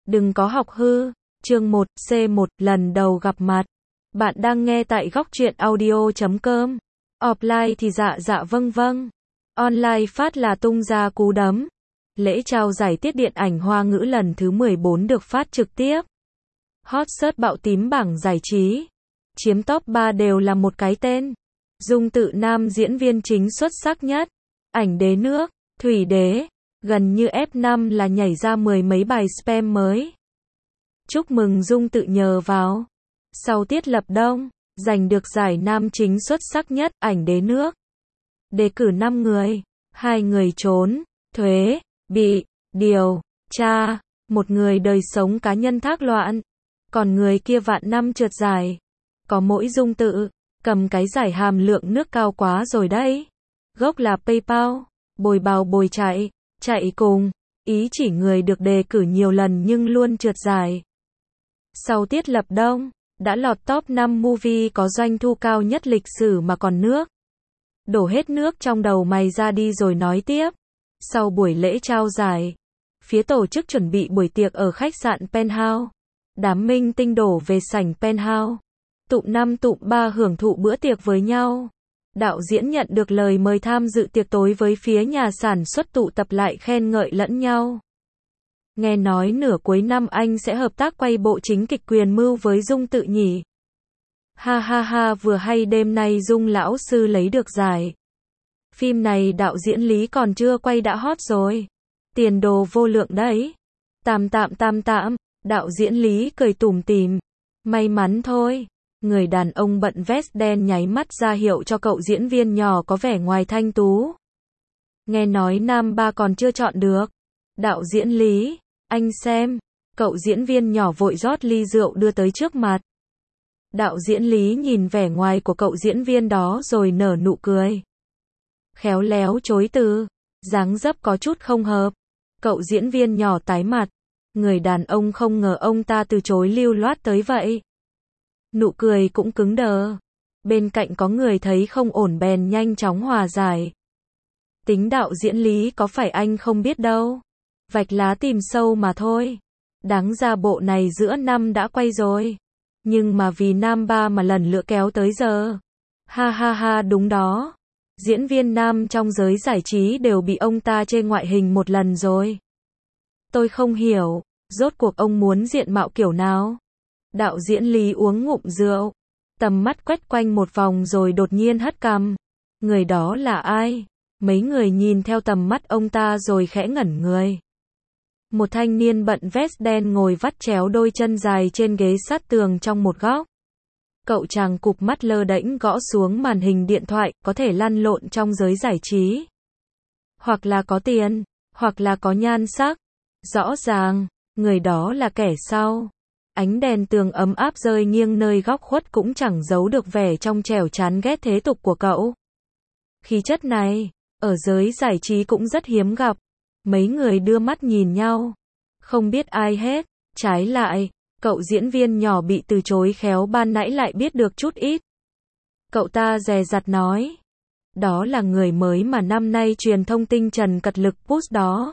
Đừng có học hư. Chương 1, C1, lần đầu gặp mặt. Bạn đang nghe tại góc truyện audio.com. Offline thì dạ vâng vâng. Online phát là tung ra cú đấm. Lễ trao giải tiết điện ảnh Hoa ngữ lần thứ 14 được phát trực tiếp. Hot search bạo tím bảng giải trí. Chiếm top 3 đều là một cái tên. Dung Tự nam diễn viên chính xuất sắc nhất. Ảnh đế nước, Thủy Đế. Gần như F5 là nhảy ra mười mấy bài spam mới. Chúc mừng Dung Tự nhờ vào. Sau tiết lập đông, giành được giải nam chính xuất sắc nhất, ảnh đế nước. Đề cử 5 người. 2 người trốn, thuế, bị, điều, tra. 1 người đời sống cá nhân thác loạn. Còn người kia vạn năm trượt giải. Có mỗi Dung Tự, cầm cái giải hàm lượng nước cao quá rồi đấy. Gốc là PayPal, bồi bào bồi chạy, chạy cùng. Ý chỉ người được đề cử nhiều lần nhưng luôn trượt giải. Sau tiết lập đông, đã lọt top 5 movie có doanh thu cao nhất lịch sử mà còn nước. Đổ hết nước trong đầu mày ra đi rồi nói tiếp. Sau buổi lễ trao giải, phía tổ chức chuẩn bị buổi tiệc ở khách sạn Penthouse. Đám minh tinh đổ về sảnh Penthouse. Tụm 5 tụm 3 hưởng thụ bữa tiệc với nhau. Đạo diễn nhận được lời mời tham dự tiệc tối với phía nhà sản xuất tụ tập lại khen ngợi lẫn nhau. Nghe nói nửa cuối năm anh sẽ hợp tác quay bộ chính kịch Quyền Mưu với Dung Tự nhỉ. Ha ha ha, vừa hay đêm nay Dung lão sư lấy được giải. Phim này đạo diễn Lý còn chưa quay đã hot rồi. Tiền đồ vô lượng đấy. Tạm, đạo diễn Lý cười tủm tỉm. May mắn thôi. Người đàn ông bận vest đen nháy mắt ra hiệu cho cậu diễn viên nhỏ có vẻ ngoài thanh tú. Nghe nói nam ba còn chưa chọn được. Đạo diễn Lý, anh xem. Cậu diễn viên nhỏ vội rót ly rượu đưa tới trước mặt. Đạo diễn Lý nhìn vẻ ngoài của cậu diễn viên đó rồi nở nụ cười. Khéo léo chối từ, dáng dấp có chút không hợp. Cậu diễn viên nhỏ tái mặt. Người đàn ông không ngờ ông ta từ chối lưu loát tới vậy. Nụ cười cũng cứng đờ. Bên cạnh có người thấy không ổn bèn nhanh chóng hòa giải. Tính đạo diễn Lý có phải anh không biết đâu. Vạch lá tìm sâu mà thôi. Đáng ra bộ này giữa năm đã quay rồi. Nhưng mà vì nam ba mà lần lựa kéo tới giờ. Ha ha ha, đúng đó. Diễn viên nam trong giới giải trí đều bị ông ta chê ngoại hình một lần rồi. Tôi không hiểu, rốt cuộc ông muốn diện mạo kiểu nào? Đạo diễn Lý uống ngụm rượu. Tầm mắt quét quanh một vòng rồi đột nhiên hất cằm. Người đó là ai? Mấy người nhìn theo tầm mắt ông ta rồi khẽ ngẩn người. Một thanh niên bận vest đen ngồi vắt chéo đôi chân dài trên ghế sát tường trong một góc. Cậu chàng cụp mắt lơ đễnh gõ xuống màn hình điện thoại, có thể lăn lộn trong giới giải trí. Hoặc là có tiền, hoặc là có nhan sắc. Rõ ràng, người đó là kẻ sau. Ánh đèn tường ấm áp rơi nghiêng nơi góc khuất cũng chẳng giấu được vẻ trong trẻo chán ghét thế tục của cậu. Khí chất này, ở giới giải trí cũng rất hiếm gặp. Mấy người đưa mắt nhìn nhau. Không biết ai hết. Trái lại, cậu diễn viên nhỏ bị từ chối khéo ban nãy lại biết được chút ít. Cậu ta dè dặt nói. Đó là người mới mà năm nay truyền thông tinh trần cật lực push đó.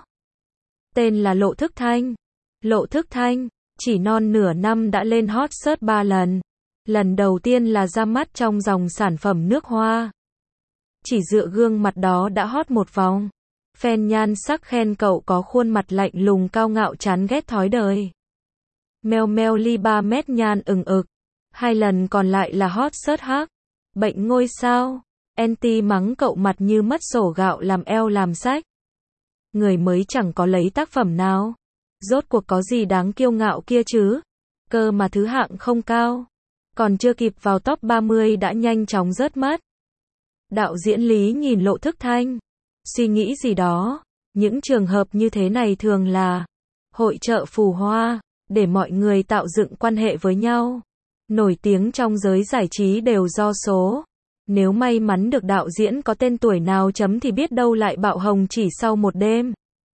Tên là Lộ Thức Thanh. Lộ Thức Thanh, chỉ non nửa năm đã lên hot search 3 lần. Lần đầu tiên là ra mắt trong dòng sản phẩm nước hoa. Chỉ dựa gương mặt đó đã hot một vòng. Fan nhan sắc khen cậu có khuôn mặt lạnh lùng cao ngạo chán ghét thói đời. Meo meo ly 3 mét nhan ừng ực. 2 lần còn lại là hot search hắc. Bệnh ngôi sao. Anti mắng cậu mặt như mất sổ gạo làm eo làm sách. Người mới chẳng có lấy tác phẩm nào. Rốt cuộc có gì đáng kiêu ngạo kia chứ? Cơ mà thứ hạng không cao. Còn chưa kịp vào top 30 đã nhanh chóng rớt mất. Đạo diễn Lý nhìn Lộ Thức Thanh. Suy nghĩ gì đó. Những trường hợp như thế này thường là hội chợ phù hoa, để mọi người tạo dựng quan hệ với nhau. Nổi tiếng trong giới giải trí đều do số. Nếu may mắn được đạo diễn có tên tuổi nào chấm thì biết đâu lại bạo hồng chỉ sau một đêm.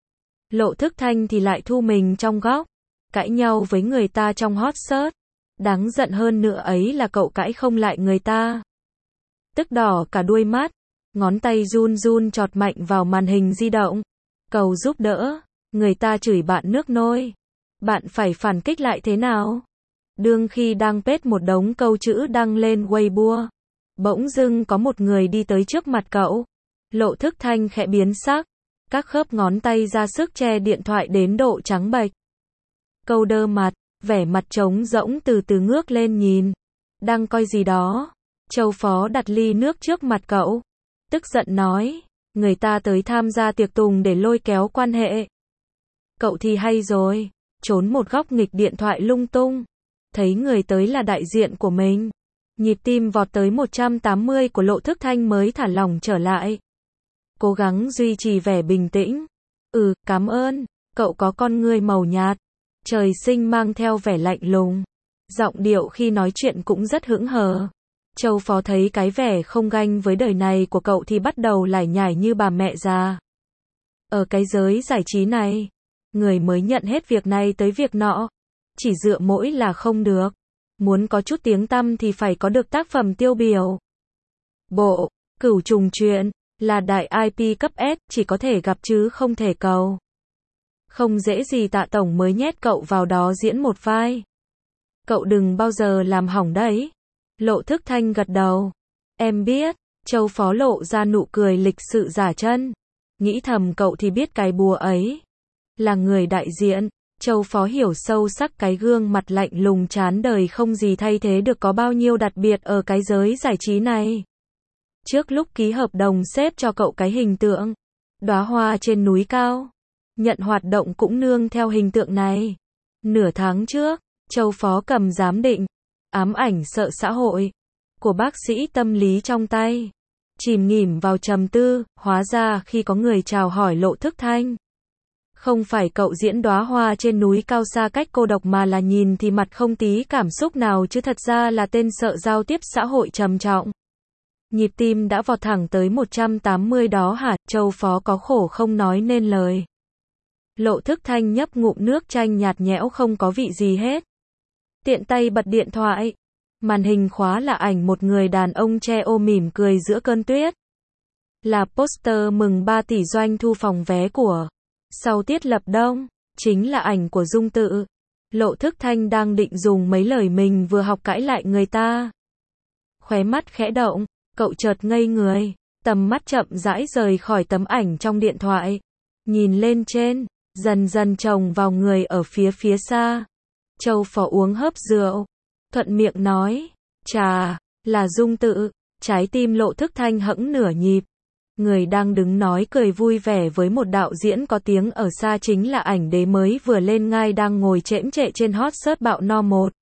Lộ Thức Thanh thì lại thu mình trong góc, cãi nhau với người ta trong hot search. Đáng giận hơn nữa ấy là cậu cãi không lại người ta. Tức đỏ cả đuôi mắt, ngón tay run run chọt mạnh vào màn hình di động. Cầu giúp đỡ, người ta chửi bạn nước nôi. Bạn phải phản kích lại thế nào? Đương khi đang pết một đống câu chữ đăng lên Weibo, bỗng dưng có một người đi tới trước mặt cậu. Lộ Thức Thanh khẽ biến sắc, các khớp ngón tay ra sức che điện thoại đến độ trắng bệch. Câu đơ mặt, vẻ mặt trống rỗng từ từ ngước lên nhìn. Đang coi gì đó? Châu Phó đặt ly nước trước mặt cậu, tức giận nói, người ta tới tham gia tiệc tùng để lôi kéo quan hệ. Cậu thì hay rồi, trốn một góc nghịch điện thoại lung tung. Thấy người tới là đại diện của mình. Nhịp tim vọt tới 180 của Lộ Thức Thanh mới thả lỏng trở lại. Cố gắng duy trì vẻ bình tĩnh. Cảm ơn, cậu có con ngươi màu nhạt. Trời sinh mang theo vẻ lạnh lùng. Giọng điệu khi nói chuyện cũng rất hững hờ. Châu Phó thấy cái vẻ không ganh với đời này của cậu thì bắt đầu lải nhải như bà mẹ già. Ở cái giới giải trí này, người mới nhận hết việc này tới việc nọ. Chỉ dựa mỗi là không được. Muốn có chút tiếng tăm thì phải có được tác phẩm tiêu biểu. Bộ, Cửu Trùng Truyện, là đại IP cấp S, chỉ có thể gặp chứ không thể cầu. Không dễ gì Tạ Tổng mới nhét cậu vào đó diễn một vai. Cậu đừng bao giờ làm hỏng đấy. Lộ Thức Thanh gật đầu. Em biết. Châu Phó lộ ra nụ cười lịch sự giả chân. Nghĩ thầm cậu thì biết cái bùa ấy. Là người đại diện. Châu Phó hiểu sâu sắc cái gương mặt lạnh lùng chán đời không gì thay thế được có bao nhiêu đặc biệt ở cái giới giải trí này. Trước lúc ký hợp đồng xếp cho cậu cái hình tượng đóa hoa trên núi cao, nhận hoạt động cũng nương theo hình tượng này. Nửa tháng trước, Châu Phó cầm giám định ám ảnh sợ xã hội của bác sĩ tâm lý trong tay, chìm nghỉm vào trầm tư. Hóa ra khi có người chào hỏi Lộ Thức Thanh, không phải cậu diễn đóa hoa trên núi cao xa cách cô độc mà là nhìn thì mặt không tí cảm xúc nào chứ thật ra là tên sợ giao tiếp xã hội trầm trọng. Nhịp tim đã vọt thẳng tới 180 đó hả? Châu Phó có khổ không nói nên lời. Lộ Thức Thanh nhấp ngụm nước chanh nhạt nhẽo không có vị gì hết. Tiện tay bật điện thoại. Màn hình khóa là ảnh một người đàn ông che ô mỉm cười giữa cơn tuyết. Là poster mừng 3 tỷ doanh thu phòng vé của sau tiết lập đông. Chính là ảnh của Dung Tự. Lộ Thức Thanh đang định dùng mấy lời mình vừa học cãi lại người ta. Khóe mắt khẽ động, cậu chợt ngây người, tầm mắt chậm rãi rời khỏi tấm ảnh trong điện thoại. Nhìn lên trên, dần dần chồng vào người ở phía xa. Châu Phó uống hớp rượu, thuận miệng nói, chà, là Dung Tự. Trái tim Lộ Thức Thanh hẫng nửa nhịp. Người đang đứng nói cười vui vẻ với một đạo diễn có tiếng ở xa chính là ảnh đế mới vừa lên ngai đang ngồi chễm chệ trên hot search bạo no 1.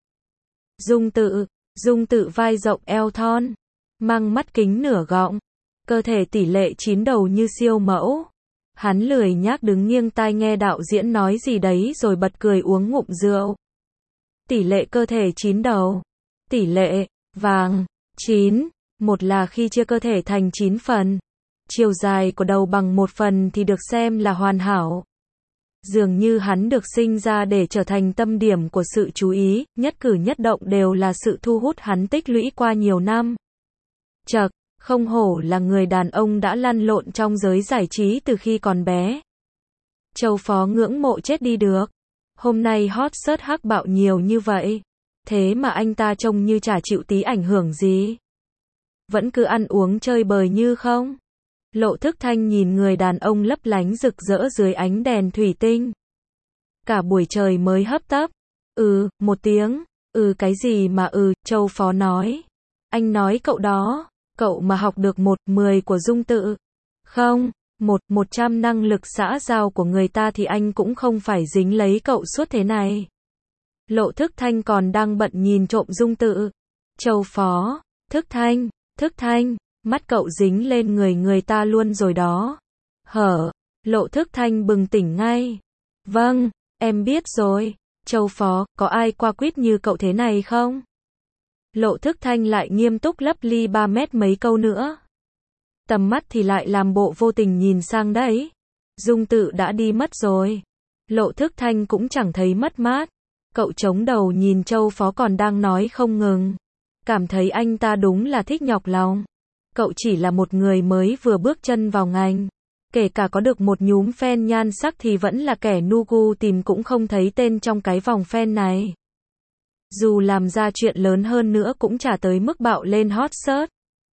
Dung Tự vai rộng eo thon, mang mắt kính nửa gọng, cơ thể tỷ lệ 9 đầu như siêu mẫu. Hắn lười nhác đứng nghiêng tai nghe đạo diễn nói gì đấy rồi bật cười uống ngụm rượu. Tỷ lệ cơ thể 9 đầu. Tỷ lệ vàng 9, một là khi chia cơ thể thành 9 phần. Chiều dài của đầu bằng 1 phần thì được xem là hoàn hảo. Dường như hắn được sinh ra để trở thành tâm điểm của sự chú ý, nhất cử nhất động đều là sự thu hút hắn tích lũy qua nhiều năm. Chậc, không hổ là người đàn ông đã lăn lộn trong giới giải trí từ khi còn bé. Châu Phó ngưỡng mộ chết đi được. Hôm nay hot search hắc bạo nhiều như vậy. Thế mà anh ta trông như chả chịu tí ảnh hưởng gì. Vẫn cứ ăn uống chơi bời như không. Lộ Thức Thanh nhìn người đàn ông lấp lánh rực rỡ dưới ánh đèn thủy tinh. Cả buổi trời mới hấp tấp. Một tiếng. Cái gì mà Châu Phó nói. Anh nói cậu đó. Cậu mà học được 1/10 của Dung Tự. Không, 100 năng lực xã giao của người ta thì anh cũng không phải dính lấy cậu suốt thế này. Lộ Thức Thanh còn đang bận nhìn trộm Dung Tự. Châu Phó, Thức Thanh, mắt cậu dính lên người ta luôn rồi đó. Lộ Thức Thanh bừng tỉnh ngay. Vâng, em biết rồi. Châu Phó, có ai qua quýt như cậu thế này không? Lộ Thức Thanh lại nghiêm túc lấp ly 3 mét mấy câu nữa. Tầm mắt thì lại làm bộ vô tình nhìn sang đấy. Dung Tự đã đi mất rồi. Lộ Thức Thanh cũng chẳng thấy mất mát. Cậu chống đầu nhìn Châu Phó còn đang nói không ngừng. Cảm thấy anh ta đúng là thích nhọc lòng. Cậu chỉ là một người mới vừa bước chân vào ngành. Kể cả có được một nhúm fan nhan sắc thì vẫn là kẻ nu gu tìm cũng không thấy tên trong cái vòng fan này. Dù làm ra chuyện lớn hơn nữa cũng chả tới mức bạo lên hot search.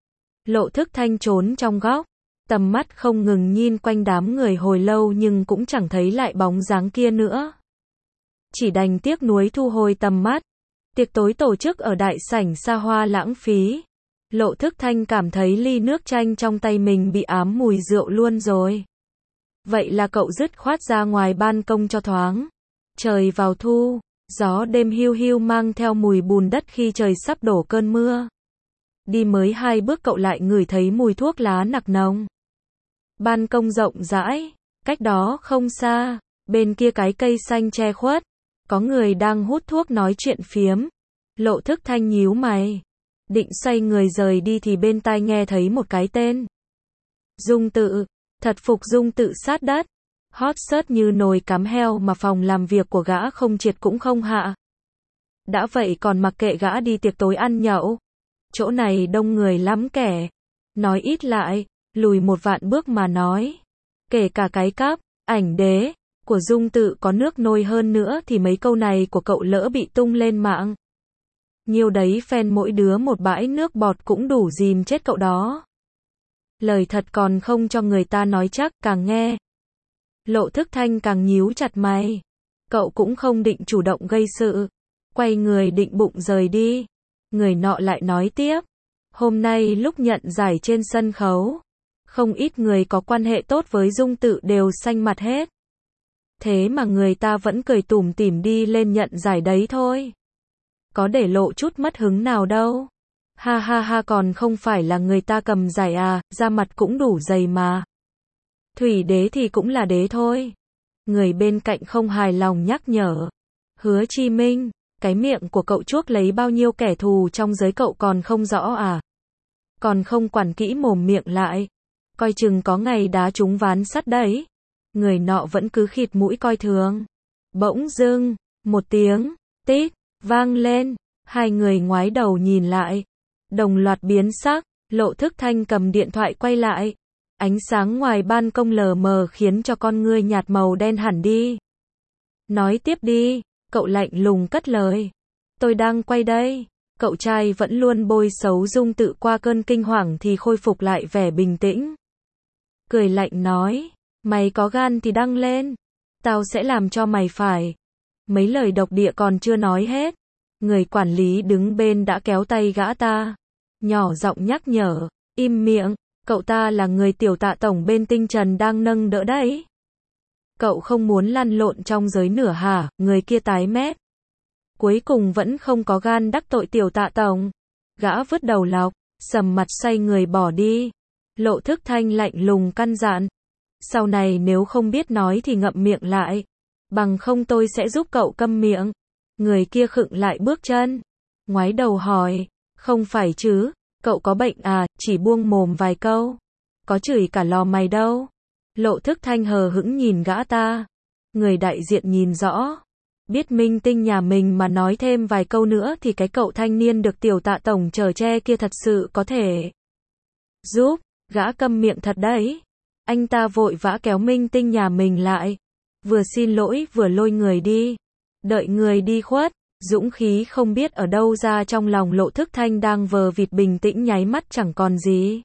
Lộ Thức Thanh trốn trong góc, tầm mắt không ngừng nhìn quanh đám người hồi lâu nhưng cũng chẳng thấy lại bóng dáng kia nữa. Chỉ đành tiếc nuối thu hồi tầm mắt. Tiệc tối tổ chức ở đại sảnh xa hoa lãng phí. Lộ Thức Thanh cảm thấy ly nước chanh trong tay mình bị ám mùi rượu luôn rồi. Vậy là cậu dứt khoát ra ngoài ban công cho thoáng. Trời vào thu, gió đêm hiu hiu mang theo mùi bùn đất khi trời sắp đổ cơn mưa. Đi mới 2 bước cậu lại ngửi thấy mùi thuốc lá nặc nồng. Ban công rộng rãi, cách đó không xa, bên kia cái cây xanh che khuất, có người đang hút thuốc nói chuyện phiếm. Lộ Thức Thanh nhíu mày, định xoay người rời đi thì bên tai nghe thấy một cái tên. Dung Tự, thật phục Dung Tự sát đất. Hot search như nồi cám heo mà phòng làm việc của gã không triệt cũng không hạ. Đã vậy còn mặc kệ gã đi tiệc tối ăn nhậu. Chỗ này đông người lắm kẻ. Nói ít lại, lùi một vạn bước mà nói. Kể cả cái cáp, ảnh đế, của Dung Tự có nước nôi hơn nữa thì mấy câu này của cậu lỡ bị tung lên mạng. Nhiều đấy fan mỗi đứa một bãi nước bọt cũng đủ dìm chết cậu đó. Lời thật còn không cho người ta nói chắc, càng nghe. Lộ Thức Thanh càng nhíu chặt mày. Cậu cũng không định chủ động gây sự. Quay người định bụng rời đi. Người nọ lại nói tiếp. Hôm nay lúc nhận giải trên sân khấu, không ít người có quan hệ tốt với Dung Tự đều xanh mặt hết. Thế mà người ta vẫn cười tủm tỉm đi lên nhận giải đấy thôi. Có để lộ chút mất hứng nào đâu. Ha ha ha, còn không phải là người ta cầm giải à, da mặt cũng đủ dày mà. Thủy đế thì cũng là đế thôi. Người bên cạnh không hài lòng nhắc nhở. Hứa Chi Minh, cái miệng của cậu chuốc lấy bao nhiêu kẻ thù trong giới cậu còn không rõ à? Còn không quản kỹ mồm miệng lại. Coi chừng có ngày đá trúng ván sắt đấy. Người nọ vẫn cứ khịt mũi coi thường. Bỗng dưng, một tiếng tít vang lên. Hai người ngoái đầu nhìn lại. Đồng loạt biến sắc. Lộ Thức Thanh cầm điện thoại quay lại. Ánh sáng ngoài ban công lờ mờ khiến cho con ngươi nhạt màu đen hẳn đi. Nói tiếp đi, cậu lạnh lùng cất lời. Tôi đang quay đây. Cậu trai vẫn luôn bôi xấu Dung Tự qua cơn kinh hoàng thì khôi phục lại vẻ bình tĩnh. Cười lạnh nói, mày có gan thì đăng lên. Tao sẽ làm cho mày phải. Mấy lời độc địa còn chưa nói hết. Người quản lý đứng bên đã kéo tay gã ta. Nhỏ giọng nhắc nhở, im miệng. Cậu ta là người tiểu tạ tổng bên Tinh Trần đang nâng đỡ đấy. Cậu không muốn lăn lộn trong giới nửa hả? Người kia tái mét. Cuối cùng vẫn không có gan đắc tội tiểu tạ tổng. Gã vứt đầu lọc, sầm mặt xoay người bỏ đi. Lộ Thức Thanh lạnh lùng căn dặn. Sau này nếu không biết nói thì ngậm miệng lại. Bằng không tôi sẽ giúp cậu câm miệng. Người kia khựng lại bước chân. Ngoái đầu hỏi, không phải chứ? Cậu có bệnh à, chỉ buông mồm vài câu. Có chửi cả lò mày đâu. Lộ Thức Thanh hờ hững nhìn gã ta. Người đại diện nhìn rõ. Biết minh tinh nhà mình mà nói thêm vài câu nữa thì cái cậu thanh niên được tiểu tạ tổng chở che kia thật sự có thể giúp gã câm miệng thật đấy. Anh ta vội vã kéo minh tinh nhà mình lại. Vừa xin lỗi vừa lôi người đi. Đợi người đi khuất. Dũng khí không biết ở đâu ra trong lòng Lộ Thức Thanh đang vờ vịt bình tĩnh nháy mắt chẳng còn gì.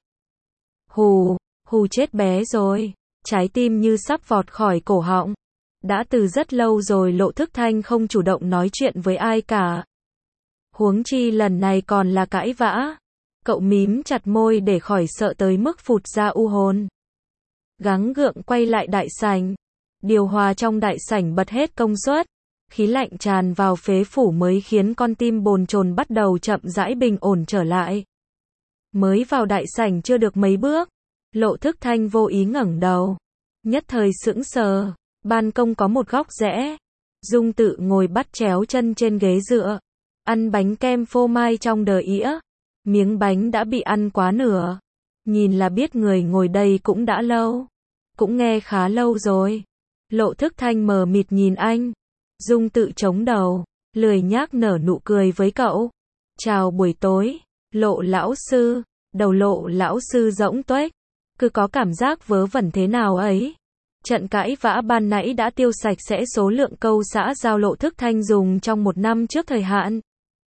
Hù chết bé rồi. Trái tim như sắp vọt khỏi cổ họng. Đã từ rất lâu rồi Lộ Thức Thanh không chủ động nói chuyện với ai cả. Huống chi lần này còn là cãi vã. Cậu mím chặt môi để khỏi sợ tới mức phụt ra u hồn. Gắng gượng quay lại đại sảnh. Điều hòa trong đại sảnh bật hết công suất. Khí lạnh tràn vào phế phủ mới khiến con tim bồn chồn bắt đầu chậm rãi bình ổn trở lại. Mới vào đại sảnh chưa được mấy bước, Lộ Thức Thanh vô ý ngẩng đầu. Nhất thời sững sờ, ban công có một góc rẽ. Dung Tự ngồi bắt chéo chân trên ghế dựa, ăn bánh kem phô mai trong đờ ĩa. Miếng bánh đã bị ăn quá nửa. Nhìn là biết người ngồi đây cũng đã lâu. Cũng nghe khá lâu rồi. Lộ Thức Thanh mờ mịt nhìn anh. Dung Tự chống đầu, lười nhác nở nụ cười với cậu. Chào buổi tối, Lộ lão sư. Đầu Lộ lão sư rỗng tuếch. cứ có cảm giác vớ vẩn thế nào ấy. Trận cãi vã ban nãy đã tiêu sạch sẽ số lượng câu xã giao Lộ Thức Thanh dùng trong 1 năm trước thời hạn.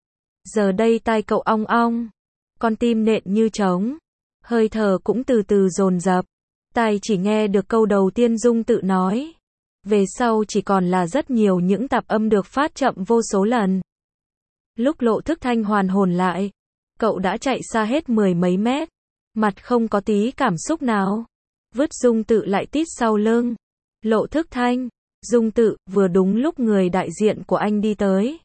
Giờ đây tai cậu ong ong, con tim nện như trống, hơi thở cũng từ từ dồn dập. Tai chỉ nghe được câu đầu tiên Dung tự nói. Về sau chỉ còn là rất nhiều những tạp âm được phát chậm vô số lần. Lúc Lộ Thức Thanh hoàn hồn lại, cậu đã chạy xa hết 10 mấy mét, mặt không có tí cảm xúc nào. Vứt Dung tự lại tít sau lưng. Lộ Thức Thanh, Dung tự, vừa đúng lúc người đại diện của anh đi tới.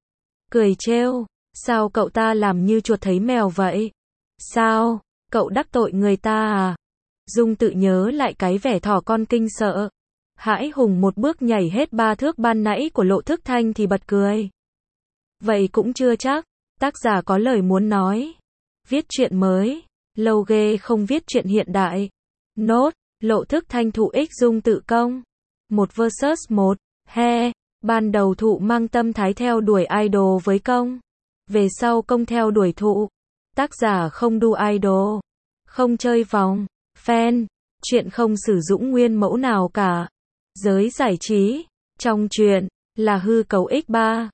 Cười trêu, sao cậu ta làm như chuột thấy mèo vậy? Sao, cậu đắc tội người ta à? Dung tự nhớ lại cái vẻ thỏ con kinh sợ. Hãi hùng một bước nhảy hết 3 thước ban nãy của Lộ Thức Thanh thì bật cười. Vậy cũng chưa chắc, tác giả có lời muốn nói. Viết truyện mới, lâu ghê không viết truyện hiện đại. Nốt, Lộ Thức Thanh thụ ích Dung tự công. 1 vs 1, he, ban đầu thụ mang tâm thái theo đuổi idol với công. Về sau công theo đuổi thụ. Tác giả không đu idol, không chơi vòng, fan, chuyện không sử dụng nguyên mẫu nào cả. Giới giải trí, trong truyện, là hư cấu x3.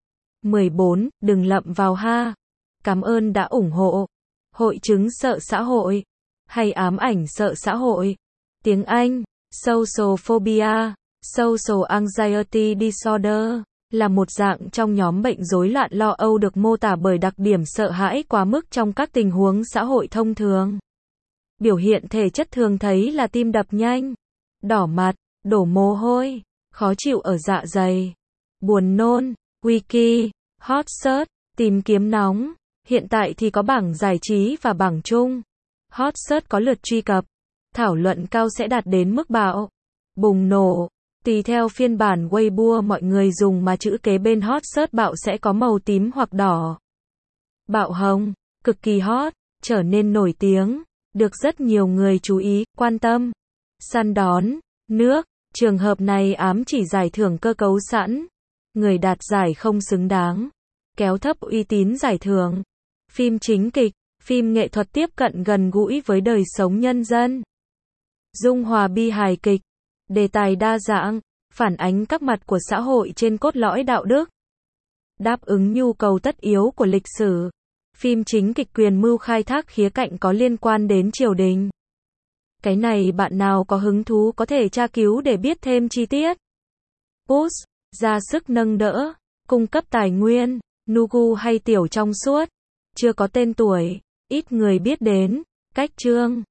14, đừng lậm vào ha. Cảm ơn đã ủng hộ. Hội chứng sợ xã hội, hay ám ảnh sợ xã hội. Tiếng Anh, social phobia, social anxiety disorder, là một dạng trong nhóm bệnh rối loạn lo âu được mô tả bởi đặc điểm sợ hãi quá mức trong các tình huống xã hội thông thường. Biểu hiện thể chất thường thấy là tim đập nhanh, đỏ mặt, đổ mồ hôi, khó chịu ở dạ dày, buồn nôn. Wiki, hot search, tìm kiếm nóng. Hiện tại thì có bảng giải trí và bảng chung. Hot search có lượt truy cập. Thảo luận cao sẽ đạt đến mức bạo, bùng nổ. Tùy theo phiên bản Weibo mọi người dùng mà chữ kế bên hot search bạo sẽ có màu tím hoặc đỏ. Bạo hồng, cực kỳ hot, trở nên nổi tiếng, được rất nhiều người chú ý, quan tâm. Săn đón, nước, trường hợp này ám chỉ giải thưởng cơ cấu sẵn. Người đạt giải không xứng đáng, kéo thấp uy tín giải thưởng. Phim chính kịch, phim nghệ thuật tiếp cận gần gũi với đời sống nhân dân. Dung hòa bi hài kịch, đề tài đa dạng, phản ánh các mặt của xã hội trên cốt lõi đạo đức. Đáp ứng nhu cầu tất yếu của lịch sử. Phim chính kịch quyền mưu khai thác khía cạnh có liên quan đến triều đình. Cái này bạn nào có hứng thú có thể tra cứu để biết thêm chi tiết. Push, ra sức nâng đỡ, cung cấp tài nguyên, Nugu hay tiểu trong suốt, chưa có tên tuổi, ít người biết đến, cách chương.